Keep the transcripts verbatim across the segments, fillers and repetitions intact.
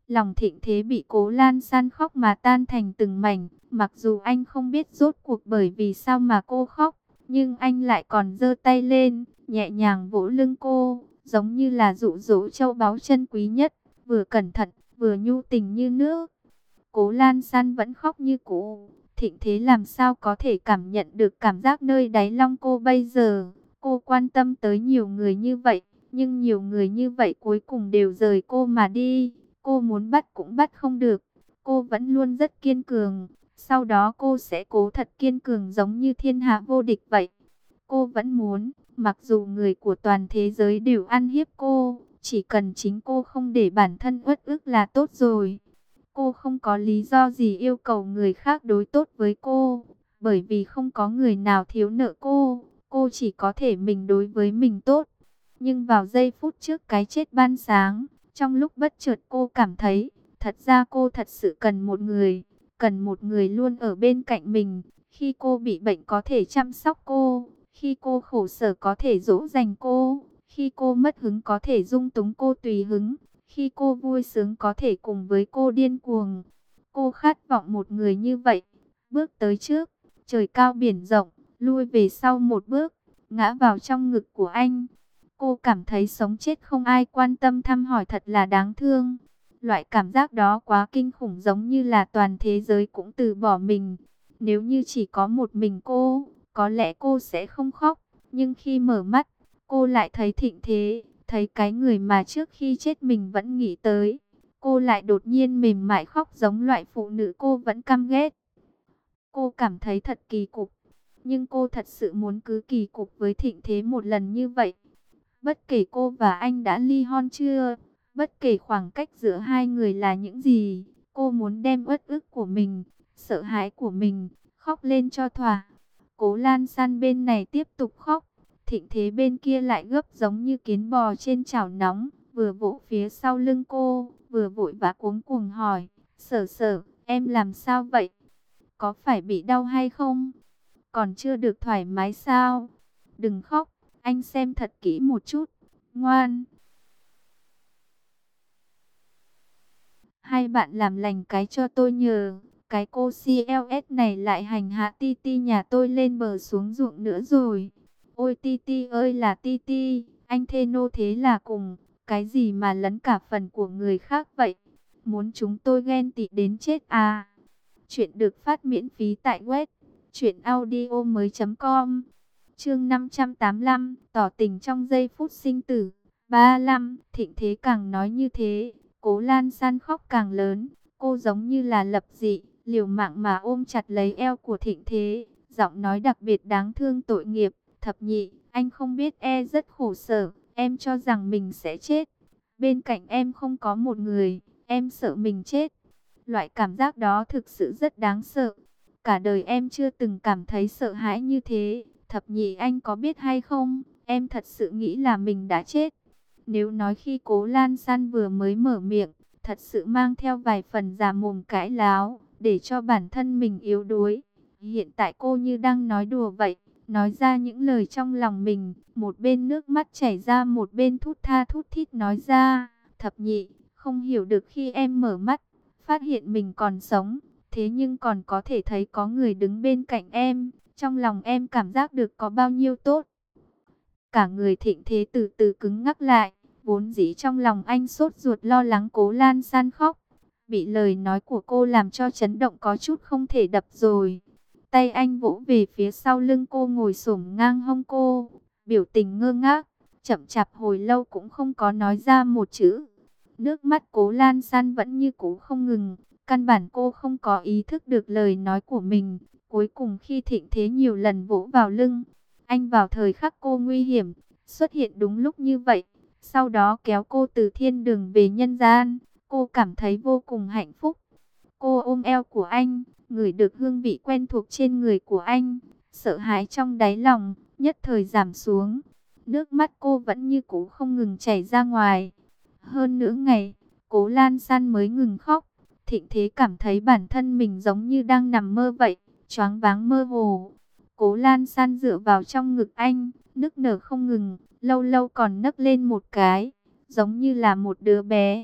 Lòng Thịnh Thế bị Cố Lan San khóc mà tan thành từng mảnh. Mặc dù anh không biết rốt cuộc bởi vì sao mà cô khóc, nhưng anh lại còn giơ tay lên, nhẹ nhàng vỗ lưng cô, giống như là dụ dỗ châu báu chân quý nhất, vừa cẩn thận, vừa nhu tình như nước. Cố Lan San vẫn khóc như cũ. Thịnh Thế làm sao có thể cảm nhận được cảm giác nơi đáy lòng cô bây giờ. Cô quan tâm tới nhiều người như vậy, nhưng nhiều người như vậy cuối cùng đều rời cô mà đi. Cô muốn bắt cũng bắt không được. Cô vẫn luôn rất kiên cường. Sau đó cô sẽ cố thật kiên cường giống như thiên hạ vô địch vậy. Cô vẫn muốn, mặc dù người của toàn thế giới đều ăn hiếp cô, chỉ cần chính cô không để bản thân uất ức là tốt rồi. Cô không có lý do gì yêu cầu người khác đối tốt với cô, bởi vì không có người nào thiếu nợ cô, cô chỉ có thể mình đối với mình tốt. Nhưng vào giây phút trước cái chết ban sáng, trong lúc bất chợt cô cảm thấy, thật ra cô thật sự cần một người, cần một người luôn ở bên cạnh mình, khi cô bị bệnh có thể chăm sóc cô, khi cô khổ sở có thể dỗ dành cô, khi cô mất hứng có thể dung túng cô tùy hứng. Khi cô vui sướng có thể cùng với cô điên cuồng. Cô khát vọng một người như vậy. Bước tới trước, trời cao biển rộng, lui về sau một bước, ngã vào trong ngực của anh. Cô cảm thấy sống chết không ai quan tâm thăm hỏi thật là đáng thương. Loại cảm giác đó quá kinh khủng, giống như là toàn thế giới cũng từ bỏ mình. Nếu như chỉ có một mình cô, có lẽ cô sẽ không khóc. Nhưng khi mở mắt, cô lại thấy Thịnh Thế. Thấy cái người mà trước khi chết mình vẫn nghĩ tới. Cô lại đột nhiên mềm mại khóc giống loại phụ nữ cô vẫn căm ghét. Cô cảm thấy thật kỳ cục. Nhưng cô thật sự muốn cứ kỳ cục với Thịnh Thế một lần như vậy. Bất kể cô và anh đã ly hôn chưa, bất kể khoảng cách giữa hai người là những gì, cô muốn đem uất ức của mình, sợ hãi của mình, khóc lên cho thỏa. Cố Lan San bên này tiếp tục khóc. Thịnh Thế bên kia lại gấp giống như kiến bò trên chảo nóng, vừa vỗ phía sau lưng cô, vừa vội vã cuống cuồng hỏi, Sở Sở, em làm sao vậy? Có phải bị đau hay không? Còn chưa được thoải mái sao? Đừng khóc, anh xem thật kỹ một chút, ngoan. Hai bạn làm lành cái cho tôi nhờ, cái cô xê lờ ét này lại hành hạ Titi nhà tôi lên bờ xuống ruộng nữa rồi. Ôi Titi ơi là Titi, anh thê nô thế là cùng, cái gì mà lấn cả phần của người khác vậy? Muốn chúng tôi ghen tị đến chết à? Chuyện được phát miễn phí tại web truyện audio mới chấm com. Chương năm trăm tám mươi lăm, tỏ tình trong giây phút sinh tử. ba mươi lăm, Thịnh Thế càng nói như thế, Cố Lan San khóc càng lớn. Cô giống như là lập dị, liều mạng mà ôm chặt lấy eo của Thịnh Thế, giọng nói đặc biệt đáng thương tội nghiệp. Thập nhị, anh không biết e rất khổ sở, em cho rằng mình sẽ chết. Bên cạnh em không có một người, em sợ mình chết. Loại cảm giác đó thực sự rất đáng sợ. Cả đời em chưa từng cảm thấy sợ hãi như thế. Thập nhị anh có biết hay không, em thật sự nghĩ là mình đã chết. Nếu nói khi Cố Lan San vừa mới mở miệng, thật sự mang theo vài phần già mồm cãi láo, để cho bản thân mình yếu đuối. Hiện tại cô như đang nói đùa vậy, nói ra những lời trong lòng mình, một bên nước mắt chảy ra một bên thút tha thút thít nói ra, thập nhị, không hiểu được khi em mở mắt, phát hiện mình còn sống, thế nhưng còn có thể thấy có người đứng bên cạnh em, trong lòng em cảm giác được có bao nhiêu tốt. Cả người Thịnh Thế từ từ cứng ngắc lại, vốn dĩ trong lòng anh sốt ruột lo lắng Cố Lan San khóc, bị lời nói của cô làm cho chấn động có chút không thể đập rồi. Tay anh vỗ về phía sau lưng cô ngồi xổm ngang hông cô, biểu tình ngơ ngác, chậm chạp hồi lâu cũng không có nói ra một chữ. Nước mắt Cố Lan San vẫn như cũ không ngừng, căn bản cô không có ý thức được lời nói của mình. Cuối cùng khi Thịnh Thế nhiều lần vỗ vào lưng, anh vào thời khắc cô nguy hiểm, xuất hiện đúng lúc như vậy, sau đó kéo cô từ thiên đường về nhân gian, cô cảm thấy vô cùng hạnh phúc. Cô ôm eo của anh, ngửi được hương vị quen thuộc trên người của anh, sợ hãi trong đáy lòng, nhất thời giảm xuống. Nước mắt cô vẫn như cũ không ngừng chảy ra ngoài. Hơn nửa ngày, Cố Lan San mới ngừng khóc. Thịnh Thế cảm thấy bản thân mình giống như đang nằm mơ vậy, choáng váng mơ hồ. Cố Lan San dựa vào trong ngực anh, nức nở không ngừng, lâu lâu còn nấc lên một cái, giống như là một đứa bé.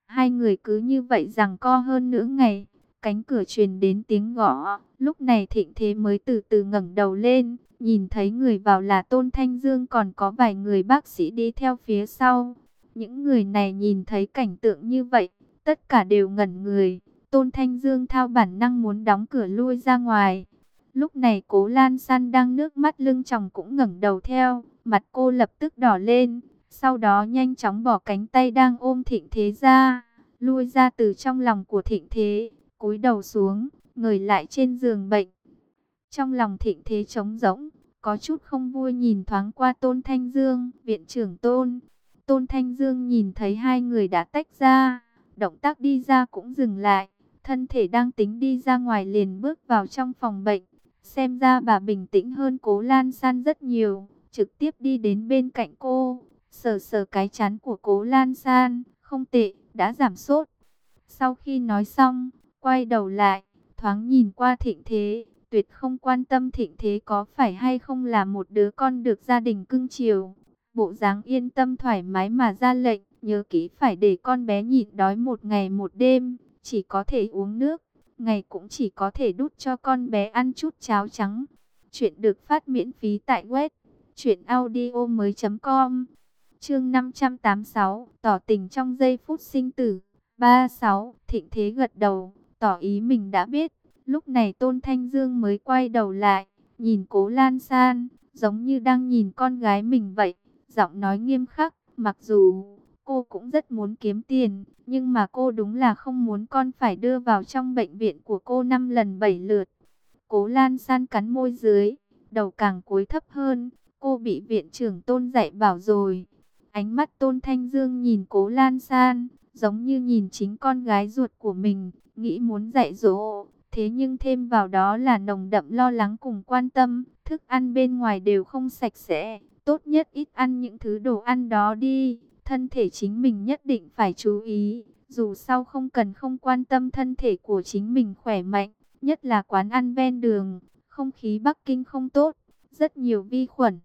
Hai người cứ như vậy giằng co hơn nửa ngày. Cánh cửa truyền đến tiếng gõ. Lúc này Thịnh Thế mới từ từ ngẩng đầu lên. Nhìn thấy người vào là Tôn Thanh Dương, còn có vài người bác sĩ đi theo phía sau. Những người này nhìn thấy cảnh tượng như vậy, tất cả đều ngẩn người. Tôn Thanh Dương theo bản năng muốn đóng cửa lui ra ngoài. Lúc này Cố Lan San đang nước mắt lưng tròng cũng ngẩng đầu theo. Mặt cô lập tức đỏ lên. Sau đó nhanh chóng bỏ cánh tay đang ôm Thịnh Thế ra, lui ra từ trong lòng của Thịnh Thế, cúi đầu xuống, ngồi lại trên giường bệnh. Trong lòng Thịnh Thế trống rỗng, có chút không vui nhìn thoáng qua Tôn Thanh Dương, viện trưởng Tôn. Tôn Thanh Dương nhìn thấy hai người đã tách ra, động tác đi ra cũng dừng lại, thân thể đang tính đi ra ngoài liền bước vào trong phòng bệnh. Xem ra bà bình tĩnh hơn Cố Lan San rất nhiều, trực tiếp đi đến bên cạnh cô, sờ sờ cái trán của Cố Lan San, không tệ, đã giảm sốt. Sau khi nói xong, quay đầu lại, thoáng nhìn qua Thịnh Thế, tuyệt không quan tâm Thịnh Thế có phải hay không là một đứa con được gia đình cưng chiều. Bộ dáng yên tâm thoải mái mà ra lệnh, nhớ kỹ phải để con bé nhịn đói một ngày một đêm, chỉ có thể uống nước, ngày cũng chỉ có thể đút cho con bé ăn chút cháo trắng. Chuyện được phát miễn phí tại web truyện audio mới chấm com. Chương năm trăm tám mươi sáu, tỏ tình trong giây phút sinh tử. ba mươi sáu, Thịnh Thế gật đầu, tỏ ý mình đã biết. Lúc này Tôn Thanh Dương mới quay đầu lại, nhìn Cố Lan San, giống như đang nhìn con gái mình vậy. Giọng nói nghiêm khắc, mặc dù cô cũng rất muốn kiếm tiền, nhưng mà cô đúng là không muốn con phải đưa vào trong bệnh viện của cô năm lần bảy lượt. Cố Lan San cắn môi dưới, đầu càng cúi thấp hơn. Cô bị viện trưởng Tôn dạy bảo rồi. Ánh mắt Tôn Thanh Dương nhìn Cố Lan San, giống như nhìn chính con gái ruột của mình, nghĩ muốn dạy dỗ. Thế nhưng thêm vào đó là nồng đậm lo lắng cùng quan tâm. Thức ăn bên ngoài đều không sạch sẽ, tốt nhất ít ăn những thứ đồ ăn đó đi. Thân thể chính mình nhất định phải chú ý. Dù sao không cần không quan tâm thân thể của chính mình khỏe mạnh. Nhất là quán ăn ven đường, không khí Bắc Kinh không tốt, rất nhiều vi khuẩn.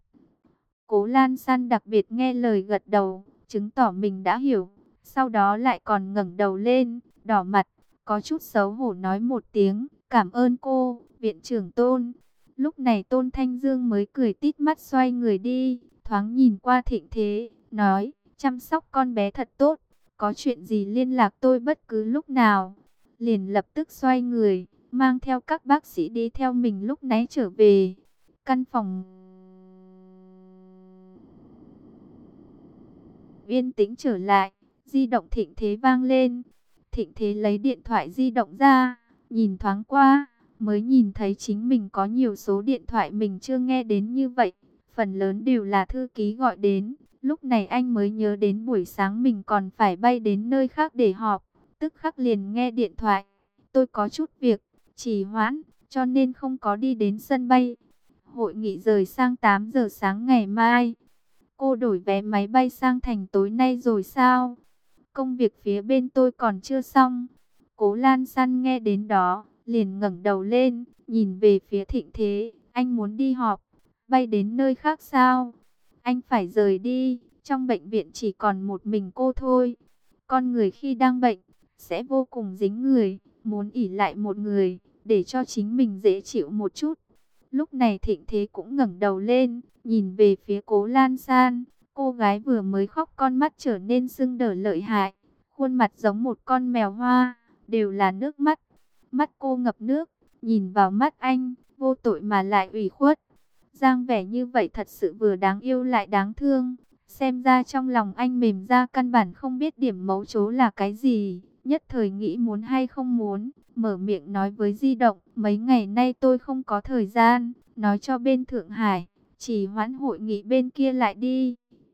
Cố Lan San đặc biệt nghe lời gật đầu, chứng tỏ mình đã hiểu. Sau đó lại còn ngẩng đầu lên, đỏ mặt, có chút xấu hổ nói một tiếng, cảm ơn cô, viện trưởng Tôn. Lúc này Tôn Thanh Dương mới cười tít mắt xoay người đi, thoáng nhìn qua Thịnh Thế, nói, chăm sóc con bé thật tốt, có chuyện gì liên lạc tôi bất cứ lúc nào. Liền lập tức xoay người, mang theo các bác sĩ đi theo mình lúc nãy trở về. Căn phòng yên tĩnh trở lại, di động Thịnh Thế vang lên. Thịnh Thế lấy điện thoại di động ra, nhìn thoáng qua, mới nhìn thấy chính mình có nhiều số điện thoại mình chưa nghe đến như vậy. Phần lớn đều là thư ký gọi đến. Lúc này anh mới nhớ đến buổi sáng mình còn phải bay đến nơi khác để họp. Tức khắc liền nghe điện thoại. Tôi có chút việc, trì hoãn, cho nên không có đi đến sân bay. Hội nghị rời sang tám giờ sáng ngày mai. Cô đổi vé máy bay sang thành tối nay rồi sao? Công việc phía bên tôi còn chưa xong. Cố Lan San nghe đến đó, liền ngẩng đầu lên, nhìn về phía Thịnh Thế. Anh muốn đi họp, bay đến nơi khác sao? Anh phải rời đi, trong bệnh viện chỉ còn một mình cô thôi. Con người khi đang bệnh, sẽ vô cùng dính người, muốn ỷ lại một người, để cho chính mình dễ chịu một chút. Lúc này Thịnh Thế cũng ngẩng đầu lên, nhìn về phía Cố Lan San. Cô gái vừa mới khóc con mắt trở nên sưng đỏ lợi hại, khuôn mặt giống một con mèo hoa, đều là nước mắt. Mắt cô ngập nước, nhìn vào mắt anh, vô tội mà lại ủy khuất. Dáng vẻ như vậy thật sự vừa đáng yêu lại đáng thương. Xem ra trong lòng anh mềm ra, căn bản không biết điểm mấu chốt là cái gì. Nhất thời nghĩ muốn hay không muốn, mở miệng nói với di động, mấy ngày nay tôi không có thời gian, nói cho bên Thượng Hải, chỉ hoãn hội nghị bên kia lại đi.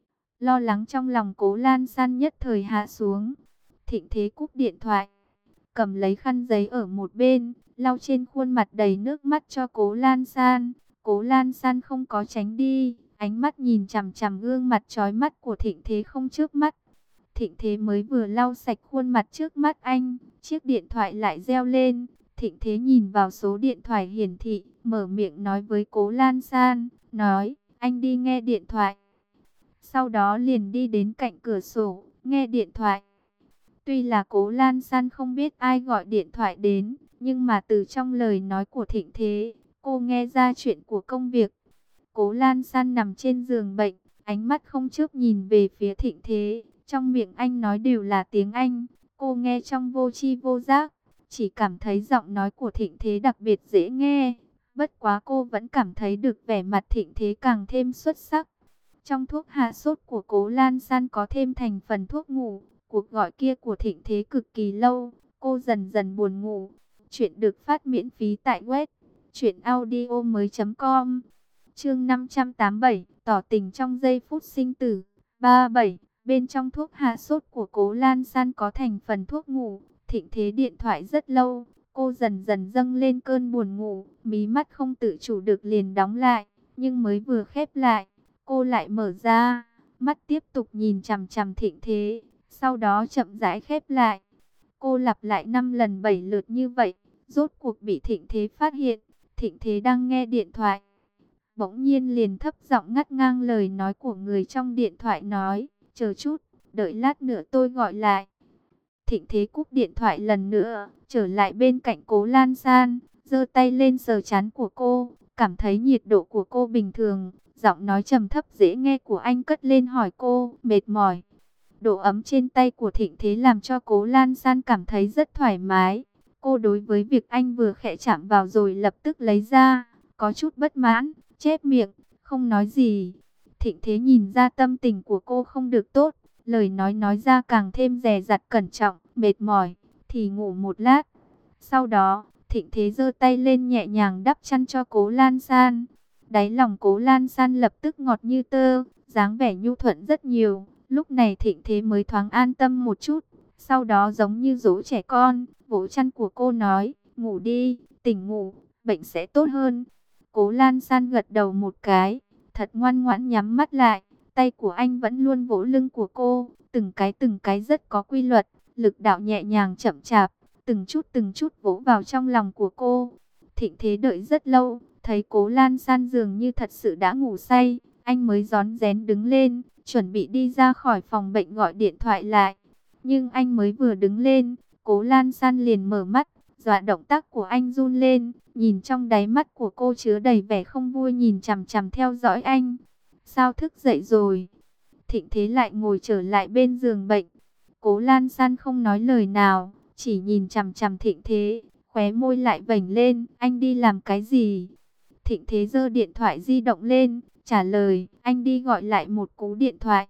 Lo lắng trong lòng Cố Lan San nhất thời hạ xuống. Thịnh Thế cúp điện thoại, cầm lấy khăn giấy ở một bên, lau trên khuôn mặt đầy nước mắt cho Cố Lan San. Cố Lan San không có tránh đi, ánh mắt nhìn chằm chằm gương mặt chói mắt của Thịnh Thế không chớp mắt. Thịnh Thế mới vừa lau sạch khuôn mặt trước mắt anh, chiếc điện thoại lại reo lên. Thịnh Thế nhìn vào số điện thoại hiển thị, mở miệng nói với Cố Lan San, nói, anh đi nghe điện thoại. Sau đó liền đi đến cạnh cửa sổ, nghe điện thoại. Tuy là Cố Lan San không biết ai gọi điện thoại đến, nhưng mà từ trong lời nói của Thịnh Thế, cô nghe ra chuyện của công việc. Cố Lan San nằm trên giường bệnh, ánh mắt không chớp nhìn về phía Thịnh Thế, trong miệng anh nói đều là tiếng Anh, cô nghe trong vô tri vô giác, chỉ cảm thấy giọng nói của Thịnh Thế đặc biệt dễ nghe. Bất quá cô vẫn cảm thấy được vẻ mặt Thịnh Thế càng thêm xuất sắc. Trong thuốc hạ sốt của Cố Lan San có thêm thành phần thuốc ngủ. Cuộc gọi kia của Thịnh Thế cực kỳ lâu, cô dần dần buồn ngủ. Chuyện được phát miễn phí tại web truyện audio mới chấm com. Chương năm trăm tám mươi bảy, tỏ tình trong giây phút sinh tử. ba mươi bảy, bên trong thuốc hạ sốt của Cố Lan San có thành phần thuốc ngủ. Thịnh Thế điện thoại rất lâu, cô dần dần dâng lên cơn buồn ngủ, mí mắt không tự chủ được liền đóng lại, nhưng mới vừa khép lại, cô lại mở ra, mắt tiếp tục nhìn chằm chằm Thịnh Thế, sau đó chậm rãi khép lại. Cô lặp lại năm lần bảy lượt như vậy, rốt cuộc bị Thịnh Thế phát hiện. Thịnh Thế đang nghe điện thoại, bỗng nhiên liền thấp giọng ngắt ngang lời nói của người trong điện thoại nói, chờ chút, đợi lát nữa tôi gọi lại. Thịnh Thế cúp điện thoại lần nữa, trở lại bên cạnh Cố Lan San, giơ tay lên sờ trán của cô, cảm thấy nhiệt độ của cô bình thường, giọng nói trầm thấp dễ nghe của anh cất lên hỏi cô, mệt mỏi. Độ ấm trên tay của Thịnh Thế làm cho Cố Lan San cảm thấy rất thoải mái. Cô đối với việc anh vừa khẽ chạm vào rồi lập tức lấy ra, có chút bất mãn, chép miệng, không nói gì. Thịnh Thế nhìn ra tâm tình của cô không được tốt, lời nói nói ra càng thêm dè dặt cẩn trọng, mệt mỏi, thì ngủ một lát. Sau đó, Thịnh Thế giơ tay lên nhẹ nhàng đắp chăn cho Cố Lan San. Đáy lòng Cố Lan San lập tức ngọt như tơ, dáng vẻ nhu thuận rất nhiều. Lúc này Thịnh Thế mới thoáng an tâm một chút. Sau đó giống như dỗ trẻ con, vỗ chăn của cô nói, ngủ đi, tỉnh ngủ, bệnh sẽ tốt hơn. Cố Lan San gật đầu một cái, thật ngoan ngoãn nhắm mắt lại. Tay của anh vẫn luôn vỗ lưng của cô, từng cái từng cái rất có quy luật, lực đạo nhẹ nhàng chậm chạp, từng chút từng chút vỗ vào trong lòng của cô. Thịnh Thế đợi rất lâu, thấy Cố Lan San dường như thật sự đã ngủ say, anh mới rón rén đứng lên, chuẩn bị đi ra khỏi phòng bệnh gọi điện thoại lại. Nhưng anh mới vừa đứng lên, Cố Lan San liền mở mắt, dọa động tác của anh run lên, nhìn trong đáy mắt của cô chứa đầy vẻ không vui nhìn chằm chằm theo dõi anh. Sao thức dậy rồi? Thịnh Thế lại ngồi trở lại bên giường bệnh. Cố Lan San không nói lời nào, chỉ nhìn chằm chằm Thịnh Thế, khóe môi lại vểnh lên, anh đi làm cái gì? Thịnh Thế giơ điện thoại di động lên, trả lời, anh đi gọi lại một cú điện thoại.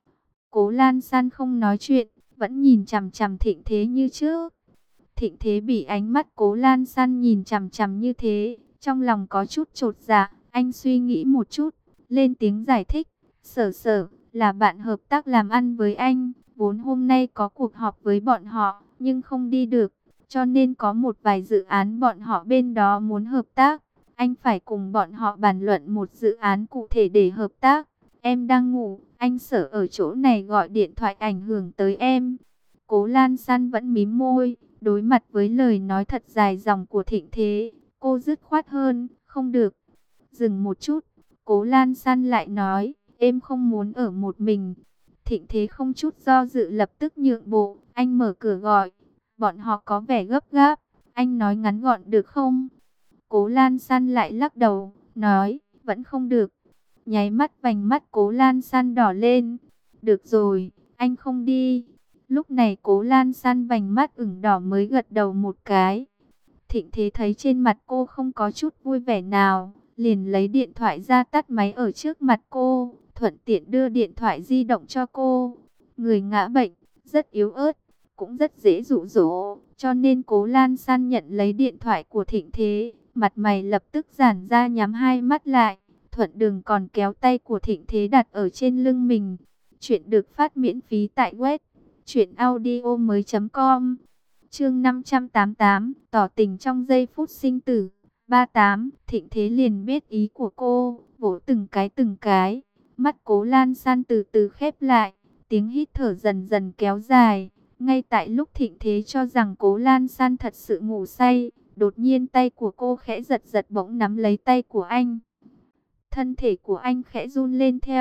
Cố Lan San không nói chuyện, vẫn nhìn chằm chằm Thịnh Thế như trước. Thịnh Thế bị ánh mắt Cố Lan San nhìn chằm chằm như thế, trong lòng có chút chột dạ, anh suy nghĩ một chút, lên tiếng giải thích, Sở Sở là bạn hợp tác làm ăn với anh, vốn hôm nay có cuộc họp với bọn họ, nhưng không đi được, cho nên có một vài dự án bọn họ bên đó muốn hợp tác, anh phải cùng bọn họ bàn luận một dự án cụ thể để hợp tác. Em đang ngủ, anh Sở ở chỗ này gọi điện thoại ảnh hưởng tới em. Cố Lan San vẫn mím môi, đối mặt với lời nói thật dài dòng của Thịnh Thế, cô dứt khoát hơn, không được. Dừng một chút, Cố Lan San lại nói, em không muốn ở một mình. Thịnh Thế không chút do dự lập tức nhượng bộ, anh mở cửa gọi. Bọn họ có vẻ gấp gáp, anh nói ngắn gọn được không? Cố Lan San lại lắc đầu, nói, vẫn không được. Nháy mắt vành mắt Cố Lan San đỏ lên. Được rồi, anh không đi. Lúc này Cố Lan San vành mắt ửng đỏ mới gật đầu một cái. Thịnh Thế thấy trên mặt cô không có chút vui vẻ nào, liền lấy điện thoại ra tắt máy ở trước mặt cô, thuận tiện đưa điện thoại di động cho cô. Người ngã bệnh, rất yếu ớt, cũng rất dễ dụ dỗ, cho nên Cố Lan San nhận lấy điện thoại của Thịnh Thế, mặt mày lập tức giãn ra nhắm hai mắt lại, thuận đường còn kéo tay của Thịnh Thế đặt ở trên lưng mình. Chuyện được phát miễn phí tại web truyện audio mới chấm com. Chương năm trăm tám mươi tám, tỏ tình trong giây phút sinh tử. ba mươi tám, Thịnh Thế liền biết ý của cô, vỗ từng cái từng cái. Mắt Cố Lan San từ từ khép lại, tiếng hít thở dần dần kéo dài. Ngay tại lúc Thịnh Thế cho rằng Cố Lan San thật sự ngủ say, đột nhiên tay của cô khẽ giật giật bỗng nắm lấy tay của anh. Thân thể của anh khẽ run lên theo,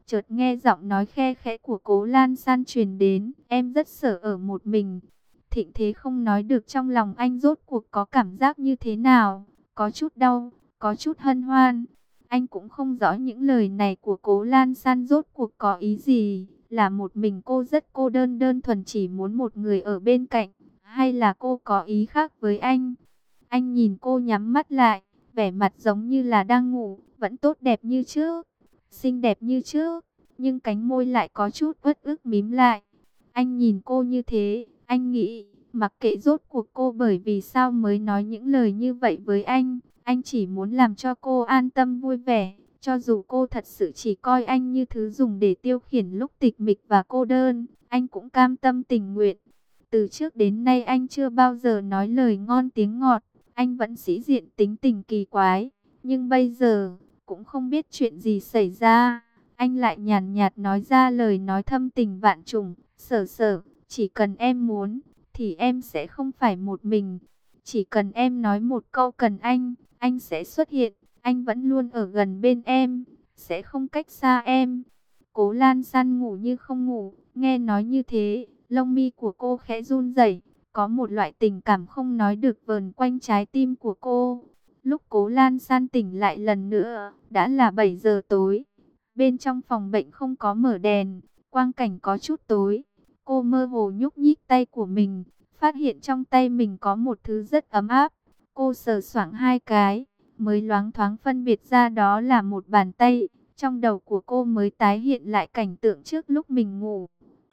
chợt nghe giọng nói khe khẽ của Cố Lan San truyền đến, em rất sợ ở một mình. Thịnh Thế không nói được trong lòng anh rốt cuộc có cảm giác như thế nào, có chút đau, có chút hân hoan. Anh cũng không rõ những lời này của Cố Lan San rốt cuộc có ý gì, là một mình cô rất cô đơn đơn thuần chỉ muốn một người ở bên cạnh, hay là cô có ý khác với anh. Anh nhìn cô nhắm mắt lại, vẻ mặt giống như là đang ngủ, vẫn tốt đẹp như trước, xinh đẹp như trước, nhưng cánh môi lại có chút uất ức mím lại. Anh nhìn cô như thế, anh nghĩ, mặc kệ rốt cuộc cô bởi vì sao mới nói những lời như vậy với anh, anh chỉ muốn làm cho cô an tâm vui vẻ, cho dù cô thật sự chỉ coi anh như thứ dùng để tiêu khiển lúc tịch mịch và cô đơn, anh cũng cam tâm tình nguyện. Từ trước đến nay anh chưa bao giờ nói lời ngon tiếng ngọt, anh vẫn sĩ diện tính tình kỳ quái, nhưng bây giờ, cũng không biết chuyện gì xảy ra, anh lại nhàn nhạt nói ra lời nói thâm tình vạn trùng, Sở Sở, chỉ cần em muốn, thì em sẽ không phải một mình. Chỉ cần em nói một câu cần anh, anh sẽ xuất hiện, anh vẫn luôn ở gần bên em, sẽ không cách xa em. Cố Lan San ngủ như không ngủ, nghe nói như thế, lông mi của cô khẽ run rẩy, có một loại tình cảm không nói được vờn quanh trái tim của cô. Lúc Cố Lan San tỉnh lại lần nữa, đã là bảy giờ tối. Bên trong phòng bệnh không có mở đèn, quang cảnh có chút tối. Cô mơ hồ nhúc nhích tay của mình, phát hiện trong tay mình có một thứ rất ấm áp. Cô sờ soạng hai cái, mới loáng thoáng phân biệt ra đó là một bàn tay. Trong đầu của cô mới tái hiện lại cảnh tượng trước lúc mình ngủ.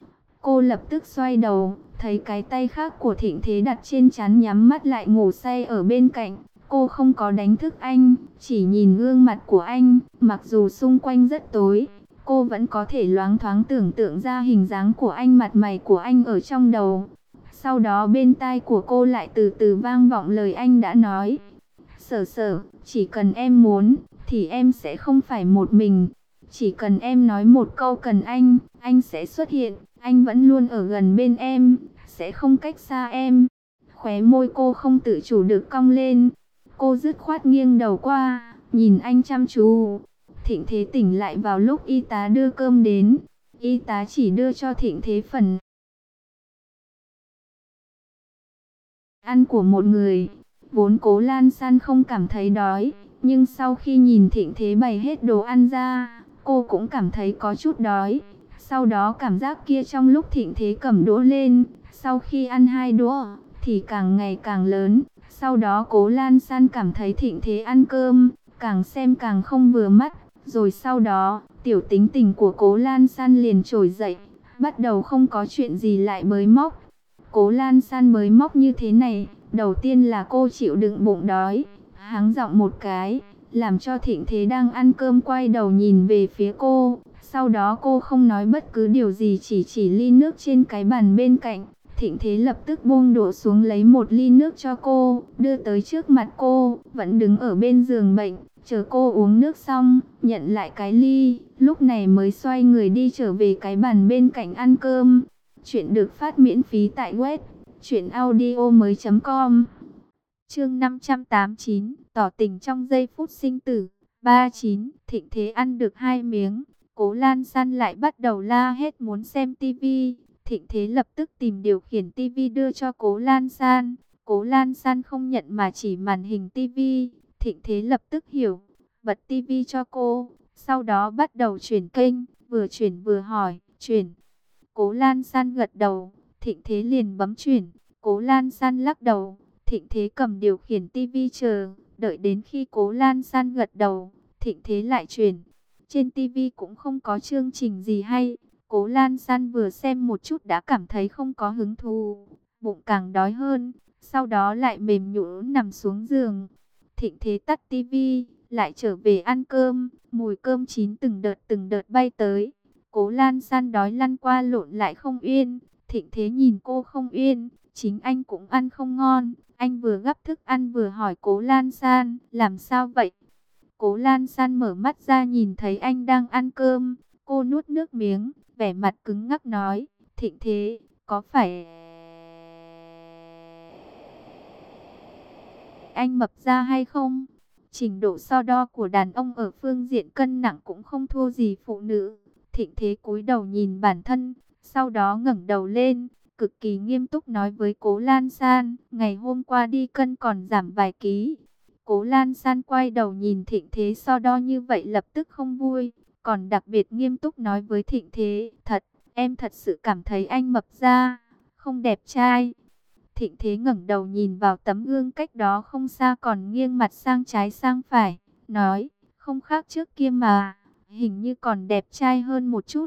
Cô lập tức xoay đầu, thấy cái tay khác của Thịnh Thế đặt trên trán nhắm mắt lại ngủ say ở bên cạnh. Cô không có đánh thức anh, chỉ nhìn gương mặt của anh, mặc dù xung quanh rất tối, cô vẫn có thể loáng thoáng tưởng tượng ra hình dáng của anh, mặt mày của anh ở trong đầu. Sau đó bên tai của cô lại từ từ vang vọng lời anh đã nói. Sở Sở, chỉ cần em muốn, thì em sẽ không phải một mình. Chỉ cần em nói một câu cần anh, anh sẽ xuất hiện, anh vẫn luôn ở gần bên em, sẽ không cách xa em. Khóe môi cô không tự chủ được cong lên. Cô dứt khoát nghiêng đầu qua, nhìn anh chăm chú. Thịnh Thế tỉnh lại vào lúc y tá đưa cơm đến. Y tá chỉ đưa cho Thịnh Thế phần ăn của một người. Vốn Cố Lan San không cảm thấy đói, nhưng sau khi nhìn Thịnh Thế bày hết đồ ăn ra, cô cũng cảm thấy có chút đói. Sau đó cảm giác kia trong lúc Thịnh Thế cầm đũa lên, sau khi ăn hai đũa, thì càng ngày càng lớn. Sau đó Cố Lan San cảm thấy Thịnh Thế ăn cơm, càng xem càng không vừa mắt. Rồi sau đó, tiểu tính tình của Cố Lan San liền trỗi dậy, bắt đầu không có chuyện gì lại bới móc. Cố Lan San mới móc như thế này, đầu tiên là cô chịu đựng bụng đói, hắng giọng một cái, làm cho Thịnh Thế đang ăn cơm quay đầu nhìn về phía cô. Sau đó cô không nói bất cứ điều gì, chỉ chỉ ly nước trên cái bàn bên cạnh. Thịnh Thế lập tức buông đũa xuống lấy một ly nước cho cô, đưa tới trước mặt cô, vẫn đứng ở bên giường bệnh, chờ cô uống nước xong, nhận lại cái ly, lúc này mới xoay người đi trở về cái bàn bên cạnh ăn cơm. Chuyện được phát miễn phí tại web truyện audio mới chấm com. Chương năm trăm tám mươi chín, tỏ tình trong giây phút sinh tử. ba mươi chín, Thịnh Thế ăn được hai miếng, Cố Lan San lại bắt đầu la hét muốn xem tivi. Thịnh Thế lập tức tìm điều khiển tivi đưa cho Cố Lan San. Cố Lan San không nhận mà chỉ màn hình tivi. Thịnh Thế lập tức hiểu, bật tivi cho cô, sau đó bắt đầu chuyển kênh, vừa chuyển vừa hỏi, chuyển. Cố Lan San gật đầu, Thịnh Thế liền bấm chuyển. Cố Lan San lắc đầu, Thịnh Thế cầm điều khiển tivi chờ, đợi đến khi Cố Lan San gật đầu, Thịnh Thế lại chuyển. Trên tivi cũng không có chương trình gì hay, Cố Lan San vừa xem một chút đã cảm thấy không có hứng thú, bụng càng đói hơn, sau đó lại mềm nhũn nằm xuống giường. Thịnh Thế tắt tivi, lại trở về ăn cơm, mùi cơm chín từng đợt từng đợt bay tới. Cố Lan San đói lăn qua lộn lại không yên. Thịnh Thế nhìn cô không yên, chính anh cũng ăn không ngon. Anh vừa gắp thức ăn vừa hỏi Cố Lan San, làm sao vậy? Cố Lan San mở mắt ra nhìn thấy anh đang ăn cơm. Cô nuốt nước miếng, vẻ mặt cứng ngắc nói, Thịnh Thế, có phải anh mập ra hay không? Trình độ so đo của đàn ông ở phương diện cân nặng cũng không thua gì phụ nữ. Thịnh Thế cúi đầu nhìn bản thân, sau đó ngẩng đầu lên, cực kỳ nghiêm túc nói với Cố Lan San, ngày hôm qua đi cân còn giảm vài ký. Cố Lan San quay đầu nhìn Thịnh Thế so đo như vậy lập tức không vui, còn đặc biệt nghiêm túc nói với Thịnh Thế, thật, em thật sự cảm thấy anh mập ra, không đẹp trai. Thịnh Thế ngẩng đầu nhìn vào tấm gương cách đó không xa còn nghiêng mặt sang trái sang phải, nói, không khác trước kia mà, hình như còn đẹp trai hơn một chút.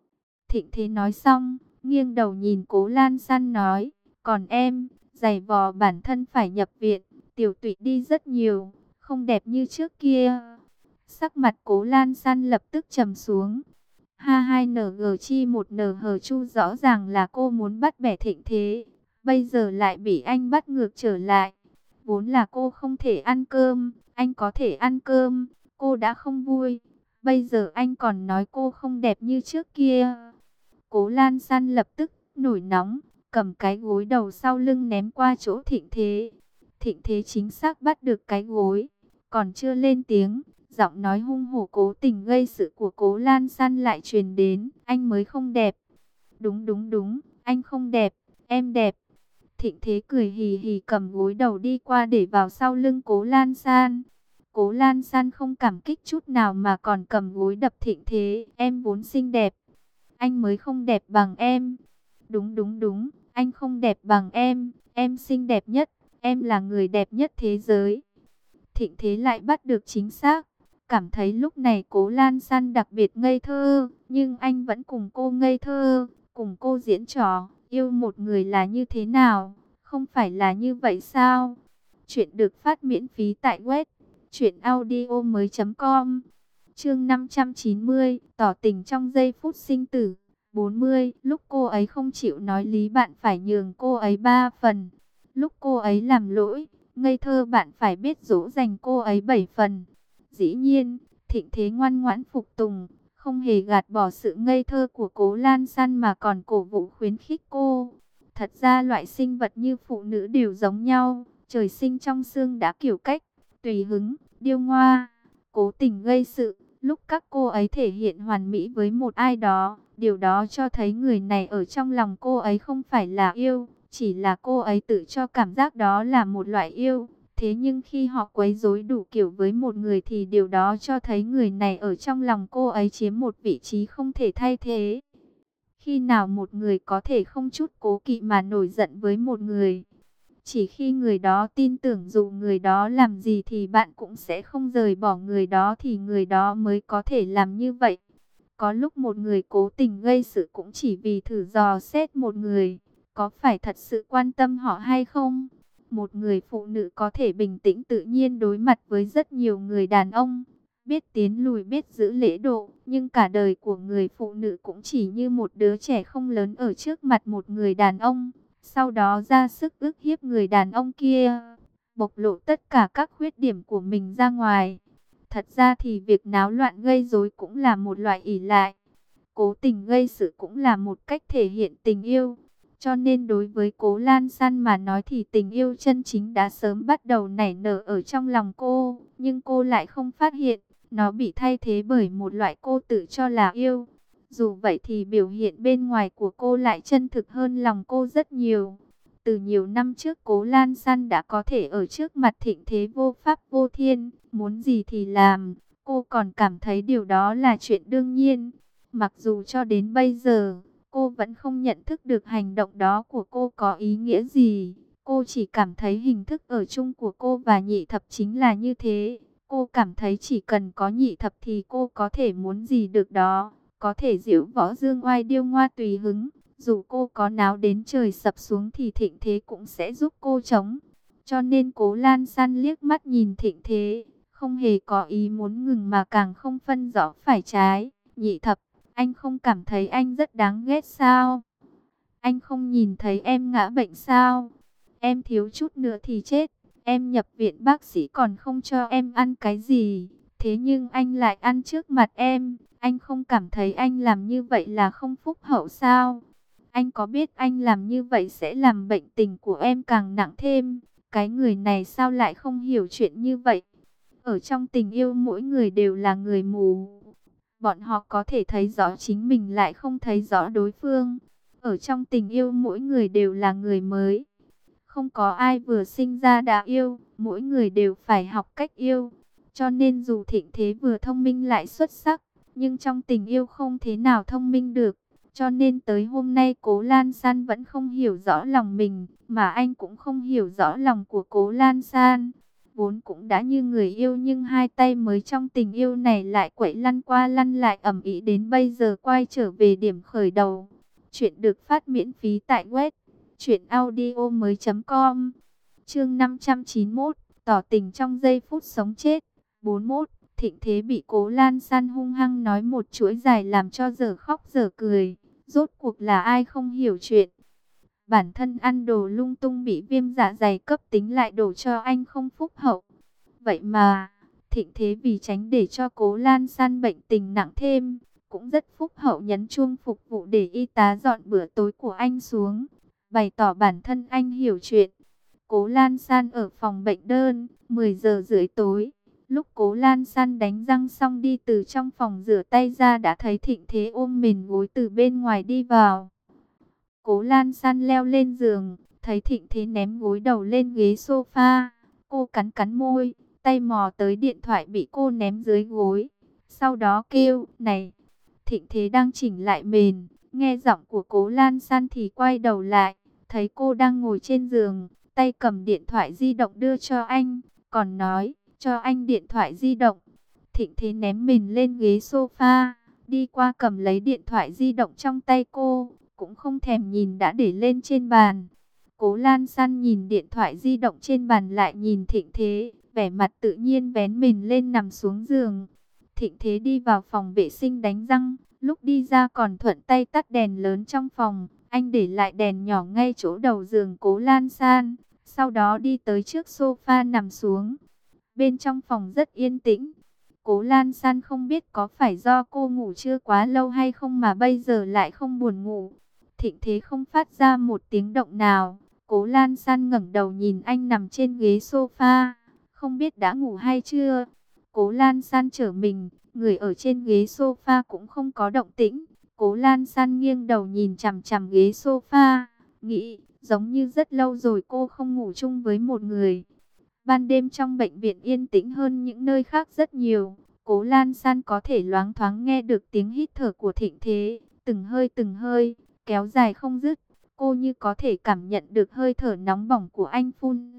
Thịnh Thế nói xong, nghiêng đầu nhìn Cố Lan San nói, còn em, giày vò bản thân phải nhập viện, tiểu tụy đi rất nhiều, không đẹp như trước kia. Sắc mặt Cố Lan San lập tức trầm xuống. Ha hai en giê chi một en hờ chu rõ ràng là cô muốn bắt bẻ Thịnh Thế, bây giờ lại bị anh bắt ngược trở lại. Vốn là cô không thể ăn cơm, anh có thể ăn cơm, cô đã không vui. Bây giờ anh còn nói cô không đẹp như trước kia. Cố Lan San lập tức nổi nóng, cầm cái gối đầu sau lưng ném qua chỗ Thịnh Thế. Thịnh Thế chính xác bắt được cái gối, còn chưa lên tiếng, giọng nói hung hổ cố tình gây sự của Cố Lan San lại truyền đến, anh mới không đẹp. Đúng đúng đúng, anh không đẹp, em đẹp. Thịnh Thế cười hì hì cầm gối đầu đi qua để vào sau lưng Cố Lan San. Cố Lan San không cảm kích chút nào mà còn cầm gối đập Thịnh Thế, em vốn xinh đẹp, anh mới không đẹp bằng em. Đúng đúng đúng, anh không đẹp bằng em, em xinh đẹp nhất, em là người đẹp nhất thế giới. Thịnh Thế lại bắt được chính xác, cảm thấy lúc này Cố Lan San đặc biệt ngây thơ, nhưng anh vẫn cùng cô ngây thơ, cùng cô diễn trò, yêu một người là như thế nào, không phải là như vậy sao? Chuyện được phát miễn phí tại web truyện audio mới.com. Chương năm trăm chín mươi, tỏ tình trong giây phút sinh tử. bốn mươi, lúc cô ấy không chịu nói lý bạn phải nhường cô ấy ba phần. Lúc cô ấy làm lỗi, ngây thơ bạn phải biết dỗ dành cô ấy bảy phần. Dĩ nhiên, Thịnh Thế ngoan ngoãn phục tùng, không hề gạt bỏ sự ngây thơ của Cố Lan San mà còn cổ vũ khuyến khích cô. Thật ra loại sinh vật như phụ nữ đều giống nhau, trời sinh trong xương đã kiểu cách, tùy hứng, điêu ngoa, cố tình gây sự. Lúc các cô ấy thể hiện hoàn mỹ với một ai đó, điều đó cho thấy người này ở trong lòng cô ấy không phải là yêu, chỉ là cô ấy tự cho cảm giác đó là một loại yêu. Thế nhưng khi họ quấy rối đủ kiểu với một người thì điều đó cho thấy người này ở trong lòng cô ấy chiếm một vị trí không thể thay thế. Khi nào một người có thể không chút cố kỵ mà nổi giận với một người? Chỉ khi người đó tin tưởng dù người đó làm gì thì bạn cũng sẽ không rời bỏ người đó thì người đó mới có thể làm như vậy. Có lúc một người cố tình gây sự cũng chỉ vì thử dò xét một người, có phải thật sự quan tâm họ hay không? Một người phụ nữ có thể bình tĩnh tự nhiên đối mặt với rất nhiều người đàn ông, biết tiến lùi biết giữ lễ độ, nhưng cả đời của người phụ nữ cũng chỉ như một đứa trẻ không lớn ở trước mặt một người đàn ông. Sau đó ra sức ức hiếp người đàn ông kia, bộc lộ tất cả các khuyết điểm của mình ra ngoài. Thật ra thì việc náo loạn gây rối cũng là một loại ỷ lại. Cố tình gây sự cũng là một cách thể hiện tình yêu. Cho nên đối với Cố Lan San mà nói thì tình yêu chân chính đã sớm bắt đầu nảy nở ở trong lòng cô. Nhưng cô lại không phát hiện, nó bị thay thế bởi một loại cô tự cho là yêu. Dù vậy thì biểu hiện bên ngoài của cô lại chân thực hơn lòng cô rất nhiều. Từ nhiều năm trước Cố Lan San đã có thể ở trước mặt Thịnh Thế vô pháp vô thiên, muốn gì thì làm. Cô còn cảm thấy điều đó là chuyện đương nhiên. Mặc dù cho đến bây giờ, cô vẫn không nhận thức được hành động đó của cô có ý nghĩa gì. Cô chỉ cảm thấy hình thức ở chung của cô và nhị thập chính là như thế. Cô cảm thấy chỉ cần có nhị thập thì cô có thể muốn gì được đó. Có thể diễu võ dương oai điêu ngoa tùy hứng. Dù cô có náo đến trời sập xuống thì Thịnh Thế cũng sẽ giúp cô chống. Cho nên Cố Lan San liếc mắt nhìn Thịnh Thế, không hề có ý muốn ngừng mà càng không phân rõ phải trái. Nhị thập, anh không cảm thấy anh rất đáng ghét sao? Anh không nhìn thấy em ngã bệnh sao? Em thiếu chút nữa thì chết. Em nhập viện bác sĩ còn không cho em ăn cái gì. Thế nhưng anh lại ăn trước mặt em. Anh không cảm thấy anh làm như vậy là không phúc hậu sao? Anh có biết anh làm như vậy sẽ làm bệnh tình của em càng nặng thêm. Cái người này sao lại không hiểu chuyện như vậy? Ở trong tình yêu mỗi người đều là người mù. Bọn họ có thể thấy rõ chính mình lại không thấy rõ đối phương. Ở trong tình yêu mỗi người đều là người mới. Không có ai vừa sinh ra đã yêu, mỗi người đều phải học cách yêu. Cho nên dù Thịnh Thế vừa thông minh lại xuất sắc, nhưng trong tình yêu không thế nào thông minh được. Cho nên tới hôm nay Cố Lan San vẫn không hiểu rõ lòng mình, mà anh cũng không hiểu rõ lòng của Cố Lan San. Vốn cũng đã như người yêu nhưng hai tay mới trong tình yêu này lại quậy lăn qua lăn lại ầm ĩ đến bây giờ quay trở về điểm khởi đầu. Chuyện được phát miễn phí tại web truyện audio mới.com. Chương năm trăm chín mươi mốt, tỏ tình trong giây phút sống chết. bốn mươi mốt, Thịnh Thế bị Cố Lan San hung hăng nói một chuỗi dài làm cho dở khóc dở cười. Rốt cuộc là ai không hiểu chuyện. Bản thân ăn đồ lung tung bị viêm dạ dày cấp tính lại đổ cho anh không phúc hậu. Vậy mà, Thịnh Thế vì tránh để cho Cố Lan San bệnh tình nặng thêm, cũng rất phúc hậu nhấn chuông phục vụ để y tá dọn bữa tối của anh xuống, bày tỏ bản thân anh hiểu chuyện. Cố Lan San ở phòng bệnh đơn, mười giờ rưỡi tối. Lúc Cố Lan San đánh răng xong đi từ trong phòng rửa tay ra đã thấy Thịnh Thế ôm mền gối từ bên ngoài đi vào. Cố Lan San leo lên giường, thấy Thịnh Thế ném gối đầu lên ghế sofa. Cô cắn cắn môi, tay mò tới điện thoại bị cô ném dưới gối. Sau đó kêu, này, Thịnh Thế đang chỉnh lại mền. Nghe giọng của Cố Lan San thì quay đầu lại, thấy cô đang ngồi trên giường, tay cầm điện thoại di động đưa cho anh, còn nói, cho anh điện thoại di động. Thịnh Thế ném mền lên ghế sofa, đi qua cầm lấy điện thoại di động trong tay cô, cũng không thèm nhìn đã để lên trên bàn. Cố Lan San nhìn điện thoại di động trên bàn lại nhìn Thịnh Thế, vẻ mặt tự nhiên vén mền lên nằm xuống giường. Thịnh Thế đi vào phòng vệ sinh đánh răng, lúc đi ra còn thuận tay tắt đèn lớn trong phòng. Anh để lại đèn nhỏ ngay chỗ đầu giường Cố Lan San, sau đó đi tới trước sofa nằm xuống. Bên trong phòng rất yên tĩnh. Cố Lan San không biết có phải do cô ngủ chưa quá lâu hay không mà bây giờ lại không buồn ngủ. Thịnh Thế không phát ra một tiếng động nào. Cố Lan San ngẩng đầu nhìn anh nằm trên ghế sofa, không biết đã ngủ hay chưa. Cố Lan San trở mình, người ở trên ghế sofa cũng không có động tĩnh. Cố Lan San nghiêng đầu nhìn chằm chằm ghế sofa, nghĩ giống như rất lâu rồi cô không ngủ chung với một người. Ban đêm trong bệnh viện yên tĩnh hơn những nơi khác rất nhiều. Cố Lan San có thể loáng thoáng nghe được tiếng hít thở của Thịnh Thế, từng hơi từng hơi, kéo dài không dứt. Cô như có thể cảm nhận được hơi thở nóng bỏng của anh phun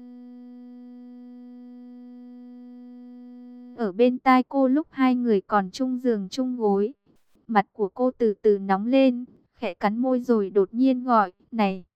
ở bên tai cô lúc hai người còn chung giường chung gối. Mặt của cô từ từ nóng lên, khẽ cắn môi rồi đột nhiên gọi, này.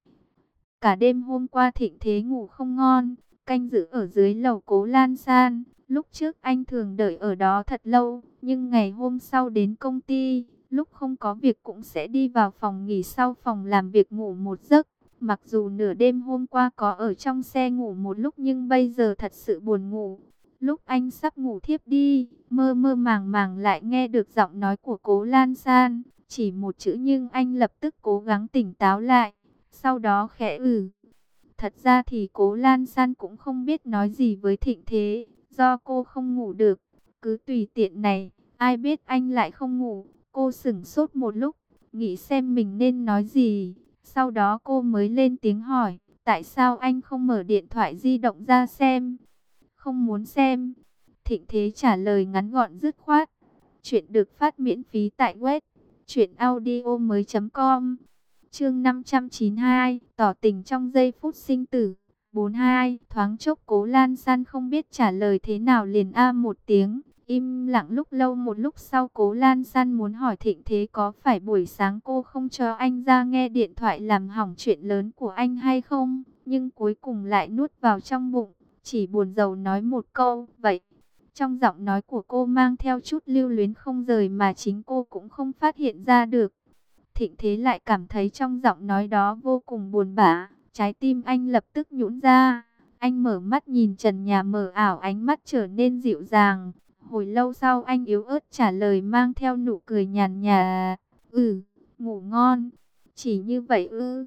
Cả đêm hôm qua Thịnh Thế ngủ không ngon, canh giữ ở dưới lầu Cố Lan San. Lúc trước anh thường đợi ở đó thật lâu, nhưng ngày hôm sau đến công ty, lúc không có việc cũng sẽ đi vào phòng nghỉ sau phòng làm việc ngủ một giấc. Mặc dù nửa đêm hôm qua có ở trong xe ngủ một lúc nhưng bây giờ thật sự buồn ngủ. Lúc anh sắp ngủ thiếp đi, mơ mơ màng màng lại nghe được giọng nói của Cố Lan San. Chỉ một chữ nhưng anh lập tức cố gắng tỉnh táo lại. Sau đó khẽ ừ. Thật ra thì Cố Lan San cũng không biết nói gì với Thịnh Thế. Do cô không ngủ được. Cứ tùy tiện này, ai biết anh lại không ngủ. Cô sửng sốt một lúc, nghĩ xem mình nên nói gì. Sau đó cô mới lên tiếng hỏi, tại sao anh không mở điện thoại di động ra xem? Không muốn xem. Thịnh Thế trả lời ngắn gọn dứt khoát. Chuyện được phát miễn phí tại web truyện audio mới.com. Chương năm trăm chín mươi hai, tỏ tình trong giây phút sinh tử. bốn mươi hai, thoáng chốc Cố Lan San không biết trả lời thế nào liền a một tiếng. Im lặng lúc lâu, một lúc sau Cố Lan San muốn hỏi Thịnh Thế có phải buổi sáng cô không cho anh ra nghe điện thoại làm hỏng chuyện lớn của anh hay không, nhưng cuối cùng lại nuốt vào trong bụng, chỉ buồn rầu nói một câu, vậy. Trong giọng nói của cô mang theo chút lưu luyến không rời mà chính cô cũng không phát hiện ra được. Thịnh Thế lại cảm thấy trong giọng nói đó vô cùng buồn bã, trái tim anh lập tức nhũn ra. Anh mở mắt nhìn trần nhà mờ ảo, ánh mắt trở nên dịu dàng. Hồi lâu sau anh yếu ớt trả lời mang theo nụ cười nhàn nhạt, ừ, ngủ ngon. Chỉ như vậy ư?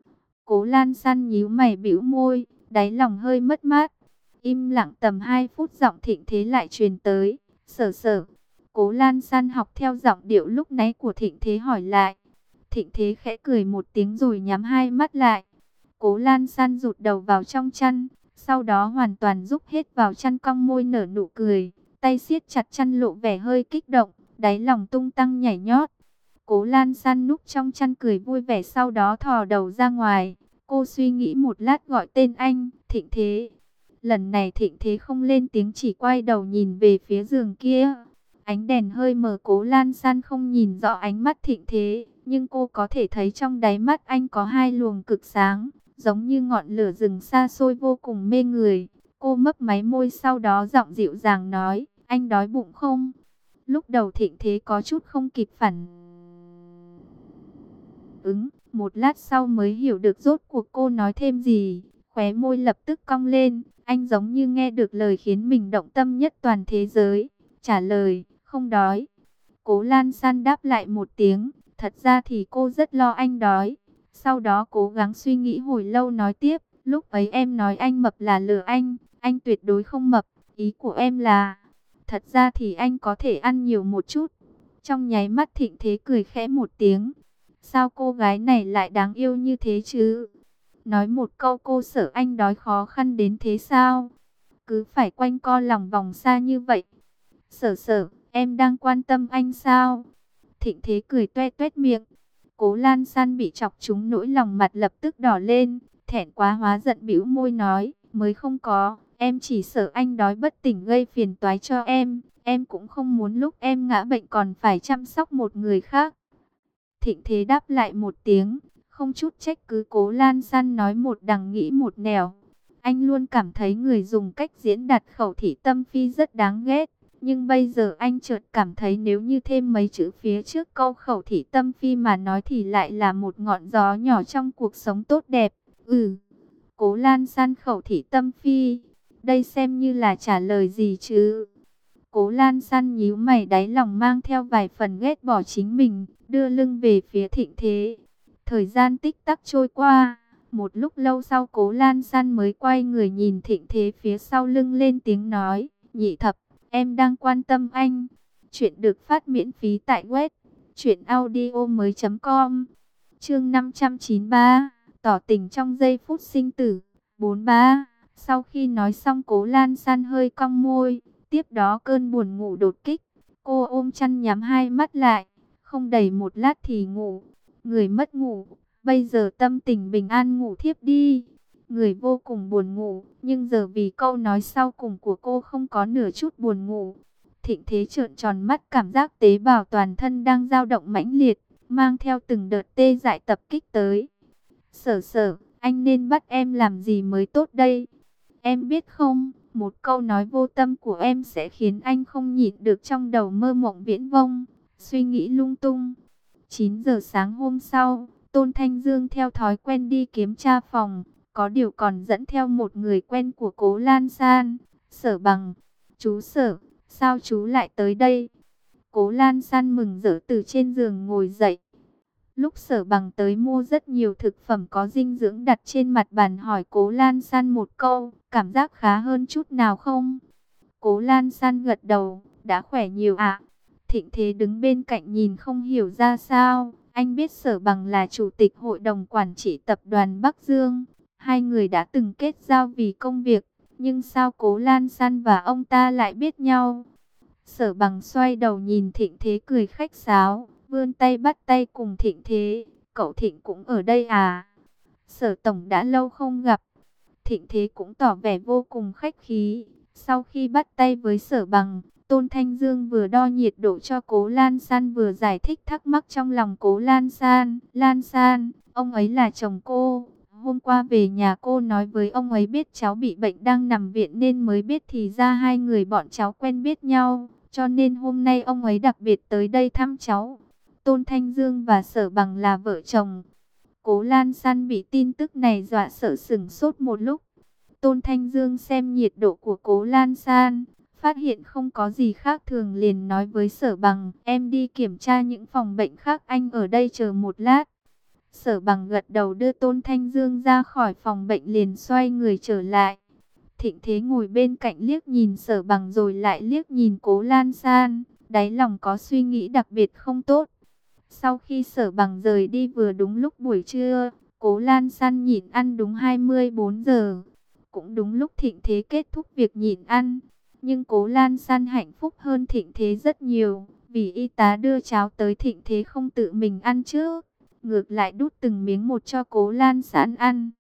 Cố Lan San nhíu mày bĩu môi, đáy lòng hơi mất mát. Im lặng tầm hai phút giọng Thịnh Thế lại truyền tới, sở sở. Cố Lan San học theo giọng điệu lúc nãy của Thịnh Thế hỏi lại. Thịnh Thế khẽ cười một tiếng rồi nhắm hai mắt lại. Cố Lan San rụt đầu vào trong chăn, sau đó hoàn toàn rúc hết vào chăn, cong môi nở nụ cười, tay siết chặt chăn lộ vẻ hơi kích động, đáy lòng tung tăng nhảy nhót. Cố Lan San núp trong chăn cười vui vẻ, sau đó thò đầu ra ngoài. Cô suy nghĩ một lát gọi tên anh, Thịnh Thế. Lần này Thịnh Thế không lên tiếng, chỉ quay đầu nhìn về phía giường kia. Ánh đèn hơi mờ, Cố Lan San không nhìn rõ ánh mắt Thịnh Thế, nhưng cô có thể thấy trong đáy mắt anh có hai luồng cực sáng, giống như ngọn lửa rừng xa xôi vô cùng mê người. Cô mấp máy môi, sau đó giọng dịu dàng nói, anh đói bụng không? Lúc đầu Thịnh Thế có chút không kịp phản ứng, một lát sau mới hiểu được rốt cuộc cô nói thêm gì, khóe môi lập tức cong lên. Anh giống như nghe được lời khiến mình động tâm nhất toàn thế giới, trả lời, không đói. Cố Lan San đáp lại một tiếng, thật ra thì cô rất lo anh đói. Sau đó cố gắng suy nghĩ hồi lâu nói tiếp, lúc ấy em nói anh mập là lừa anh, anh tuyệt đối không mập, ý của em là, thật ra thì anh có thể ăn nhiều một chút. Trong nháy mắt Thịnh Thế cười khẽ một tiếng, sao cô gái này lại đáng yêu như thế chứ? Nói một câu cô sợ anh đói khó khăn đến thế sao? Cứ phải quanh co lòng vòng xa như vậy. Sở sở, em đang quan tâm anh sao? Thịnh Thế cười toe toét miệng. Cố Lan San bị chọc trúng nỗi lòng, mặt lập tức đỏ lên, thẹn quá hóa giận bĩu môi nói, mới không có, em chỉ sợ anh đói bất tỉnh gây phiền toái cho em, em cũng không muốn lúc em ngã bệnh còn phải chăm sóc một người khác. Thịnh Thế đáp lại một tiếng, không chút trách cứ Cố Lan San nói một đằng nghĩ một nẻo. Anh luôn cảm thấy người dùng cách diễn đạt khẩu thị tâm phi rất đáng ghét. Nhưng bây giờ anh chợt cảm thấy nếu như thêm mấy chữ phía trước câu khẩu thị tâm phi mà nói thì lại là một ngọn gió nhỏ trong cuộc sống tốt đẹp. Ừ, Cố Lan San khẩu thị tâm phi, đây xem như là trả lời gì chứ? Cố Lan San nhíu mày, đáy lòng mang theo vài phần ghét bỏ chính mình, đưa lưng về phía Thịnh Thế. Thời gian tích tắc trôi qua, một lúc lâu sau Cố Lan San mới quay người nhìn Thịnh Thế phía sau lưng, lên tiếng nói, Nhị Thập, em đang quan tâm anh. Chuyện được phát miễn phí tại web truyện audio mới chấm com. Chương năm trăm chín mươi ba, tỏ tình trong giây phút sinh tử. bốn ba. Sau khi nói xong Cố Lan San hơi cong môi, tiếp đó cơn buồn ngủ đột kích. Cô ôm chăn nhắm hai mắt lại, không đầy một lát thì ngủ. Người mất ngủ, bây giờ tâm tình bình an ngủ thiếp đi. Người vô cùng buồn ngủ, nhưng giờ vì câu nói sau cùng của cô không có nửa chút buồn ngủ. Thịnh Thế trợn tròn mắt, cảm giác tế bào toàn thân đang dao động mãnh liệt, mang theo từng đợt tê dại tập kích tới. Sở sở, anh nên bắt em làm gì mới tốt đây? Em biết không, một câu nói vô tâm của em sẽ khiến anh không nhịn được trong đầu mơ mộng viễn vông, suy nghĩ lung tung. chín giờ sáng hôm sau, Tôn Thanh Dương theo thói quen đi kiểm tra phòng, có điều còn dẫn theo một người quen của Cố Lan San, Sở Bằng. Chú Sở, sao chú lại tới đây? Cố Lan San mừng rỡ từ trên giường ngồi dậy. Lúc Sở Bằng tới mua rất nhiều thực phẩm có dinh dưỡng đặt trên mặt bàn, hỏi Cố Lan San một câu, cảm giác khá hơn chút nào không? Cố Lan San gật đầu, đã khỏe nhiều ạ. Thịnh Thế đứng bên cạnh nhìn không hiểu ra sao. Anh biết Sở Bằng là chủ tịch hội đồng quản trị tập đoàn Bắc Dương. Hai người đã từng kết giao vì công việc. Nhưng sao Cố Lan San và ông ta lại biết nhau? Sở Bằng xoay đầu nhìn Thịnh Thế cười khách sáo, vươn tay bắt tay cùng Thịnh Thế. Cậu Thịnh cũng ở đây à? Sở Tổng đã lâu không gặp. Thịnh Thế cũng tỏ vẻ vô cùng khách khí. Sau khi bắt tay với Sở Bằng, Tôn Thanh Dương vừa đo nhiệt độ cho Cố Lan San vừa giải thích thắc mắc trong lòng Cố Lan San. Lan San, ông ấy là chồng cô. Hôm qua về nhà cô nói với ông ấy biết cháu bị bệnh đang nằm viện nên mới biết thì ra hai người bọn cháu quen biết nhau. Cho nên hôm nay ông ấy đặc biệt tới đây thăm cháu. Tôn Thanh Dương và Sở Bằng là vợ chồng. Cố Lan San bị tin tức này dọa sợ sửng sốt một lúc. Tôn Thanh Dương xem nhiệt độ của Cố Lan San, phát hiện không có gì khác thường liền nói với Sở Bằng, em đi kiểm tra những phòng bệnh khác, anh ở đây chờ một lát. Sở Bằng gật đầu đưa Tôn Thanh Dương ra khỏi phòng bệnh liền xoay người trở lại. Thịnh Thế ngồi bên cạnh liếc nhìn Sở Bằng rồi lại liếc nhìn Cố Lan San. đáy lòng có suy nghĩ đặc biệt không tốt. Sau khi Sở Bằng rời đi vừa đúng lúc buổi trưa, Cố Lan San nhịn ăn đúng hai mươi bốn giờ. Cũng đúng lúc Thịnh Thế kết thúc việc nhịn ăn. Nhưng Cố Lan San hạnh phúc hơn Thịnh Thế rất nhiều. Vì y tá đưa cháo tới, Thịnh Thế không tự mình ăn trước, ngược lại đút từng miếng một cho Cố Lan San ăn.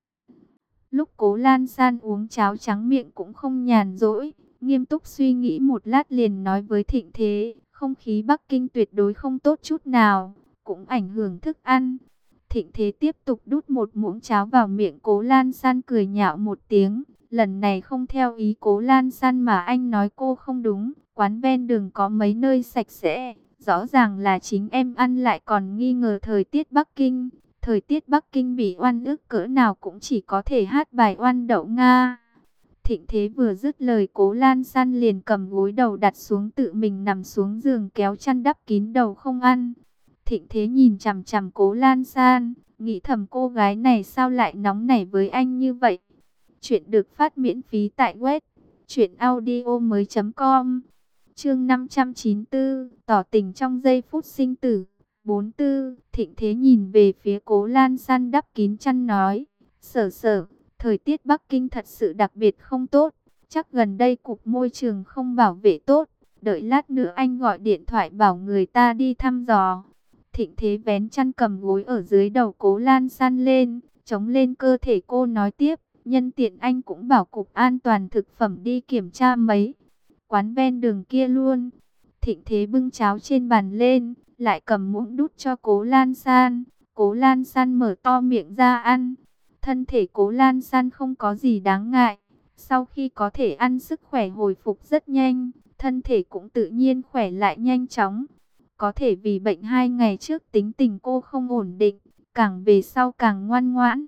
Lúc Cố Lan San uống cháo trắng, miệng cũng không nhàn rỗi, nghiêm túc suy nghĩ một lát liền nói với Thịnh Thế, không khí Bắc Kinh tuyệt đối không tốt chút nào, cũng ảnh hưởng thức ăn. Thịnh Thế tiếp tục đút một muỗng cháo vào miệng Cố Lan San, cười nhạo một tiếng. Lần này không theo ý Cố Lan San mà anh nói cô không đúng. Quán ven đường có mấy nơi sạch sẽ, rõ ràng là chính em ăn lại còn nghi ngờ thời tiết Bắc Kinh. Thời tiết Bắc Kinh bị oan ức cỡ nào cũng chỉ có thể hát bài oan đậu Nga. Thịnh Thế vừa dứt lời, Cố Lan San liền cầm gối đầu đặt xuống, tự mình nằm xuống giường kéo chăn đắp kín đầu không ăn. Thịnh Thế nhìn chằm chằm Cố Lan San, nghĩ thầm cô gái này sao lại nóng nảy với anh như vậy. Chuyện được phát miễn phí tại web truyện audio mới chấm com. Chương năm trăm chín mươi tư, tỏ tình trong giây phút sinh tử. bốn mươi tư, Thịnh Thế nhìn về phía Cố Lan San đắp kín chăn nói, Sở Sở, thời tiết Bắc Kinh thật sự đặc biệt không tốt, chắc gần đây cục môi trường không bảo vệ tốt, đợi lát nữa anh gọi điện thoại bảo người ta đi thăm dò. Thịnh Thế vén chăn cầm gối ở dưới đầu Cố Lan San lên, chống lên cơ thể cô nói tiếp, nhân tiện anh cũng bảo cục an toàn thực phẩm đi kiểm tra mấy quán ven đường kia luôn. Thịnh Thế bưng cháo trên bàn lên, lại cầm muỗng đút cho Cố Lan San. Cố Lan San mở to miệng ra ăn. Thân thể Cố Lan San không có gì đáng ngại. Sau khi có thể ăn, sức khỏe hồi phục rất nhanh, thân thể cũng tự nhiên khỏe lại nhanh chóng. Có thể vì bệnh hai ngày trước tính tình cô không ổn định, càng về sau càng ngoan ngoãn.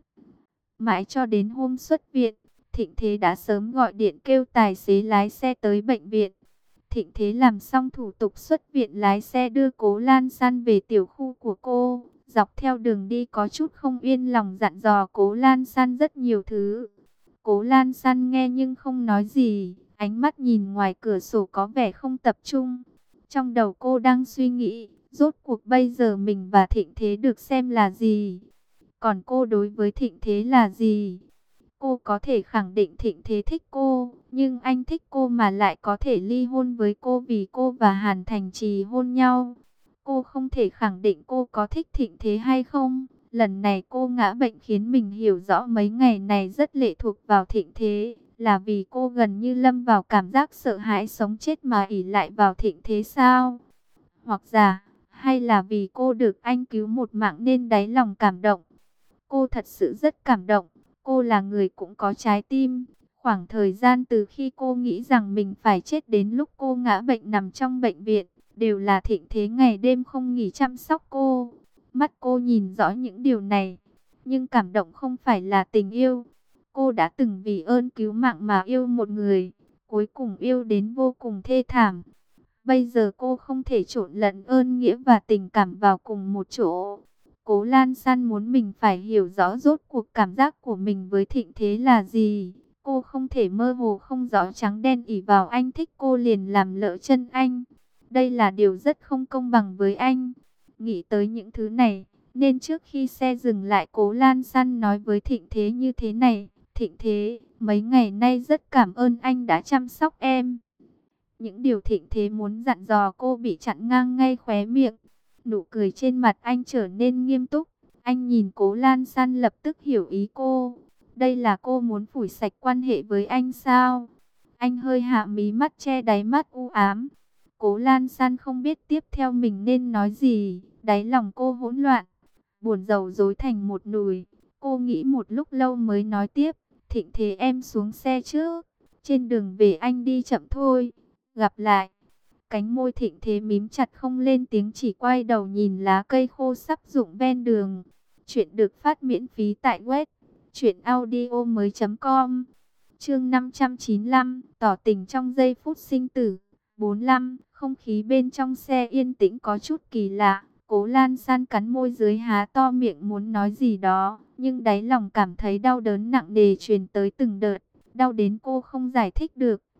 Mãi cho đến hôm xuất viện, Thịnh Thế đã sớm gọi điện kêu tài xế lái xe tới bệnh viện. Thịnh Thế làm xong thủ tục xuất viện, lái xe đưa Cố Lan San về tiểu khu của cô. Dọc theo đường đi có chút không yên lòng, dặn dò Cố Lan San rất nhiều thứ. Cố Lan San nghe nhưng không nói gì, ánh mắt nhìn ngoài cửa sổ có vẻ không tập trung. Trong đầu cô đang suy nghĩ, rốt cuộc bây giờ mình và Thịnh Thế được xem là gì? Còn cô đối với Thịnh Thế là gì? Cô có thể khẳng định Thịnh Thế thích cô, nhưng anh thích cô mà lại có thể ly hôn với cô vì cô và Hàn Thành trì hôn nhau. Cô không thể khẳng định cô có thích Thịnh Thế hay không. Lần này cô ngã bệnh khiến mình hiểu rõ mấy ngày này rất lệ thuộc vào Thịnh Thế, là vì cô gần như lâm vào cảm giác sợ hãi sống chết mà ỷ lại vào Thịnh Thế sao? Hoặc giả, hay là vì cô được anh cứu một mạng nên đáy lòng cảm động? Cô thật sự rất cảm động. Cô là người cũng có trái tim. Khoảng thời gian từ khi cô nghĩ rằng mình phải chết đến lúc cô ngã bệnh nằm trong bệnh viện, đều là Thịnh Thế ngày đêm không nghỉ chăm sóc cô. Mắt cô nhìn rõ những điều này. Nhưng cảm động không phải là tình yêu. Cô đã từng vì ơn cứu mạng mà yêu một người, cuối cùng yêu đến vô cùng thê thảm. Bây giờ cô không thể trộn lẫn ơn nghĩa và tình cảm vào cùng một chỗ. Cố Lan San muốn mình phải hiểu rõ rốt cuộc cảm giác của mình với Thịnh Thế là gì. Cô không thể mơ hồ không rõ trắng đen ỷ vào anh thích cô liền làm lỡ chân anh. Đây là điều rất không công bằng với anh. Nghĩ tới những thứ này, nên trước khi xe dừng lại, Cố Lan San nói với Thịnh Thế như thế này. Thịnh Thế, mấy ngày nay rất cảm ơn anh đã chăm sóc em. Những điều Thịnh Thế muốn dặn dò cô bị chặn ngang ngay khóe miệng. Nụ cười trên mặt anh trở nên nghiêm túc. Anh nhìn Cố Lan San lập tức hiểu ý cô. Đây là cô muốn phủi sạch quan hệ với anh sao? Anh hơi hạ mí mắt che đáy mắt u ám. Cố Lan San không biết tiếp theo mình nên nói gì. Đáy lòng cô hỗn loạn, buồn rầu rối thành một nùi. Cô nghĩ một lúc lâu mới nói tiếp. Thịnh Thế, em xuống xe trước. Trên đường về anh đi chậm thôi. Gặp lại. Cánh môi Thịnh Thế mím chặt không lên tiếng, chỉ quay đầu nhìn lá cây khô sắp rụng ven đường. Chuyện được phát miễn phí tại web truyện audio mới chấm com. Chương năm trăm chín mươi lăm, tỏ tình trong giây phút sinh tử. bốn mươi lăm, không khí bên trong xe yên tĩnh có chút kỳ lạ. Cố Lan San cắn môi dưới, há to miệng muốn nói gì đó, nhưng đáy lòng cảm thấy đau đớn nặng nề truyền tới từng đợt, đau đến cô không giải thích được.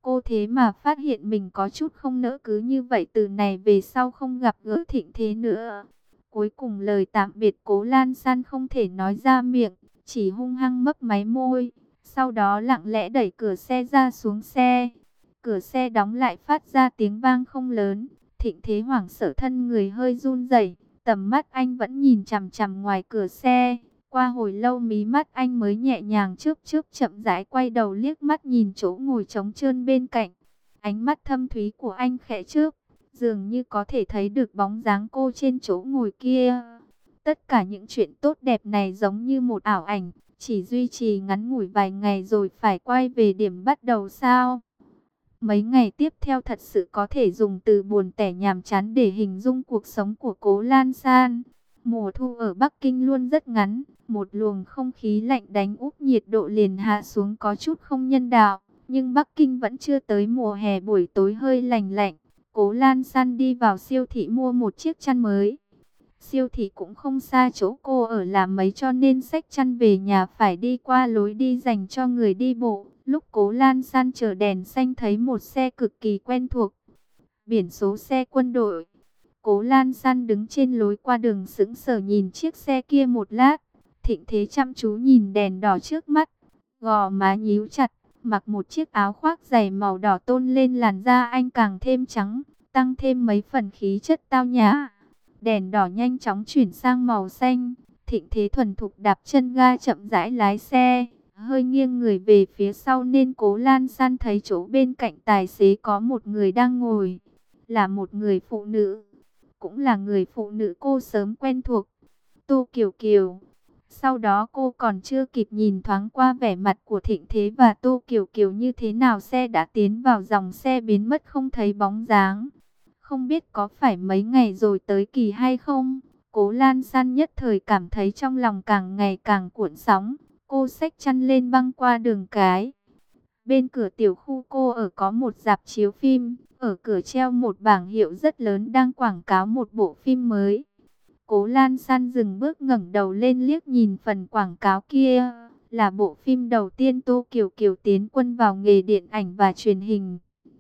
Cô thế mà phát hiện mình có chút không nỡ, cứ như vậy từ này về sau không gặp gỡ Thịnh Thế nữa. Cuối cùng lời tạm biệt Cố Lan San không thể nói ra miệng, chỉ hung hăng mấp máy môi. Sau đó lặng lẽ đẩy cửa xe ra xuống xe. Cửa xe đóng lại phát ra tiếng vang không lớn. Thịnh Thế hoảng sợ thân người hơi run rẩy, tầm mắt anh vẫn nhìn chằm chằm ngoài cửa xe. Qua hồi lâu mí mắt anh mới nhẹ nhàng chớp chớp chậm rãi quay đầu liếc mắt nhìn chỗ ngồi trống trơn bên cạnh. Ánh mắt thâm thúy của anh khẽ chớp, dường như có thể thấy được bóng dáng cô trên chỗ ngồi kia. Tất cả những chuyện tốt đẹp này giống như một ảo ảnh, chỉ duy trì ngắn ngủi vài ngày rồi phải quay về điểm bắt đầu sao? Mấy ngày tiếp theo thật sự có thể dùng từ buồn tẻ nhàm chán để hình dung cuộc sống của Cố Lan San. Mùa thu ở Bắc Kinh luôn rất ngắn, một luồng không khí lạnh đánh úp, nhiệt độ liền hạ xuống có chút không nhân đạo. Nhưng Bắc Kinh vẫn chưa tới mùa hè, buổi tối hơi lành lạnh. Cố Lan San đi vào siêu thị mua một chiếc chăn mới. Siêu thị cũng không xa chỗ cô ở là mấy, cho nên xách chăn về nhà phải đi qua lối đi dành cho người đi bộ. Lúc Cố Lan San chờ đèn xanh thấy một xe cực kỳ quen thuộc. Biển số xe quân đội. Cố Lan San đứng trên lối qua đường sững sờ nhìn chiếc xe kia một lát. Thịnh Thế chăm chú nhìn đèn đỏ trước mắt. Gò má nhíu chặt, mặc một chiếc áo khoác dày màu đỏ tôn lên làn da anh càng thêm trắng, tăng thêm mấy phần khí chất tao nhã. Đèn đỏ nhanh chóng chuyển sang màu xanh. Thịnh Thế thuần thục đạp chân ga chậm rãi lái xe, hơi nghiêng người về phía sau nên Cố Lan San thấy chỗ bên cạnh tài xế có một người đang ngồi. Là một người phụ nữ, cũng là người phụ nữ cô sớm quen thuộc, Tô Kiều Kiều. Sau đó cô còn chưa kịp nhìn thoáng qua vẻ mặt của Thịnh Thế và Tô Kiều Kiều như thế nào, xe đã tiến vào dòng xe biến mất không thấy bóng dáng. Không biết có phải mấy ngày rồi tới kỳ hay không? Cố Lan San nhất thời cảm thấy trong lòng càng ngày càng cuộn sóng. Cô xách chăn lên băng qua đường cái. Bên cửa tiểu khu cô ở có một rạp chiếu phim. Ở cửa treo một bảng hiệu rất lớn đang quảng cáo một bộ phim mới. Cố Lan San dừng bước ngẩng đầu lên liếc nhìn phần quảng cáo kia. Là bộ phim đầu tiên Tô Kiều Kiều tiến quân vào nghề điện ảnh và truyền hình.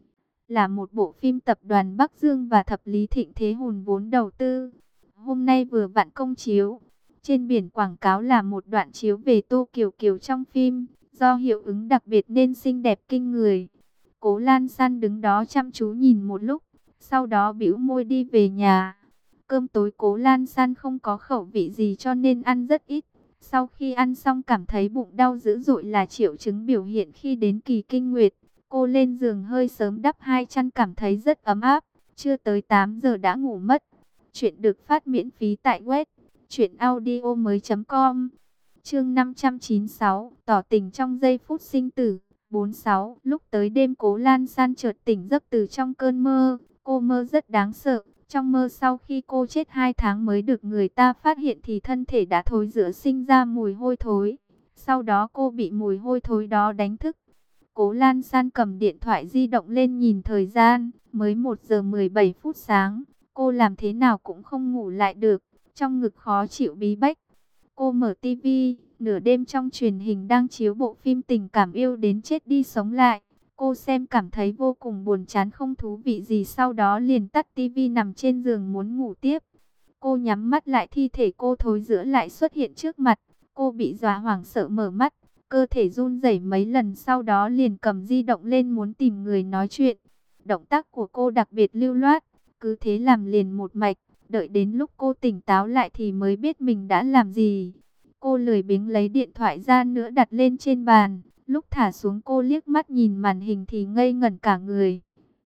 Là một bộ phim tập đoàn Bắc Dương và Thập Lý Thịnh Thế hùn vốn đầu tư. Hôm nay vừa vặn công chiếu. Trên biển quảng cáo là một đoạn chiếu về Tô Kiều Kiều trong phim. Do hiệu ứng đặc biệt nên xinh đẹp kinh người. Cố Lan San đứng đó chăm chú nhìn một lúc. Sau đó bĩu môi đi về nhà. Cơm tối Cố Lan San không có khẩu vị gì cho nên ăn rất ít. Sau khi ăn xong cảm thấy bụng đau dữ dội là triệu chứng biểu hiện khi đến kỳ kinh nguyệt. Cô lên giường hơi sớm đắp hai chăn cảm thấy rất ấm áp. Chưa tới tám giờ đã ngủ mất. Chuyện được phát miễn phí tại web truyện audio mới chấm com. Chương năm trăm chín mươi sáu, tỏ tình trong giây phút sinh tử. bốn mươi sáu, lúc tới đêm Cố Lan San chợt tỉnh giấc từ trong cơn mơ. Cô mơ rất đáng sợ. Trong mơ sau khi cô chết hai tháng mới được người ta phát hiện thì thân thể đã thối rữa, sinh ra mùi hôi thối. Sau đó cô bị mùi hôi thối đó đánh thức. Cố Lan San cầm điện thoại di động lên nhìn thời gian, mới một giờ mười bảy phút sáng. Cô làm thế nào cũng không ngủ lại được, trong ngực khó chịu bí bách. Cô mở tivi, nửa đêm trong truyền hình đang chiếu bộ phim tình cảm Yêu Đến Chết Đi Sống Lại. Cô xem cảm thấy vô cùng buồn chán không thú vị gì, sau đó liền tắt tivi nằm trên giường muốn ngủ tiếp. Cô nhắm mắt lại, thi thể cô thối rữa lại xuất hiện trước mặt. Cô bị dọa hoảng sợ mở mắt, cơ thể run rẩy mấy lần, sau đó liền cầm di động lên muốn tìm người nói chuyện. Động tác của cô đặc biệt lưu loát, cứ thế làm liền một mạch. Đợi đến lúc cô tỉnh táo lại thì mới biết mình đã làm gì. Cô lười biếng lấy điện thoại ra nữa đặt lên trên bàn. Lúc thả xuống cô liếc mắt nhìn màn hình thì ngây ngẩn cả người.